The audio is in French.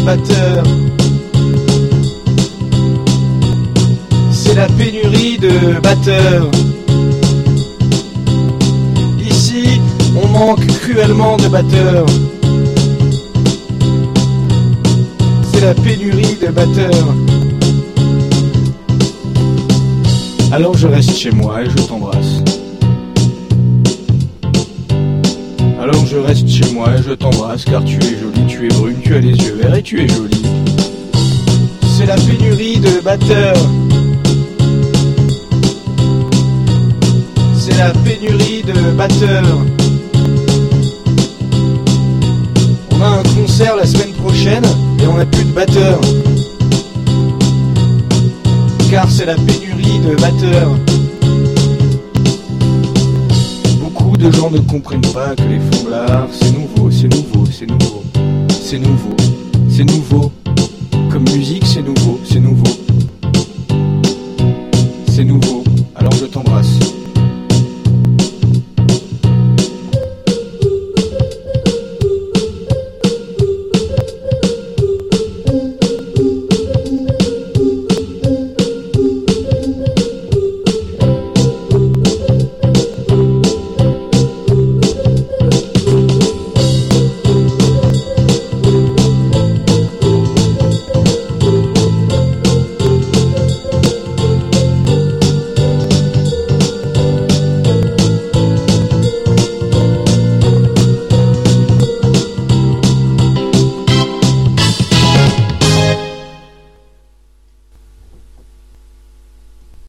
batteurs. C'est la pénurie de batteurs. Ici, on manque cruellement de batteurs. C'est la pénurie de batteurs. Alors je reste chez moi et je t'embrasse. Alors je reste chez moi et je t'embrasse, car tu es jolie, tu es brune, tu as les yeux verts et tu es jolie. C'est la pénurie de batteurs. C'est la pénurie de batteurs. On a un concert la semaine prochaine et on n'a plus de batteurs. Car c'est la pénurie de batteurs. Beaucoup de gens ne comprennent pas que les fourlards, c'est nouveau, c'est nouveau, c'est nouveau. C'est nouveau, c'est nouveau. Comme musique, c'est nouveau, c'est nouveau.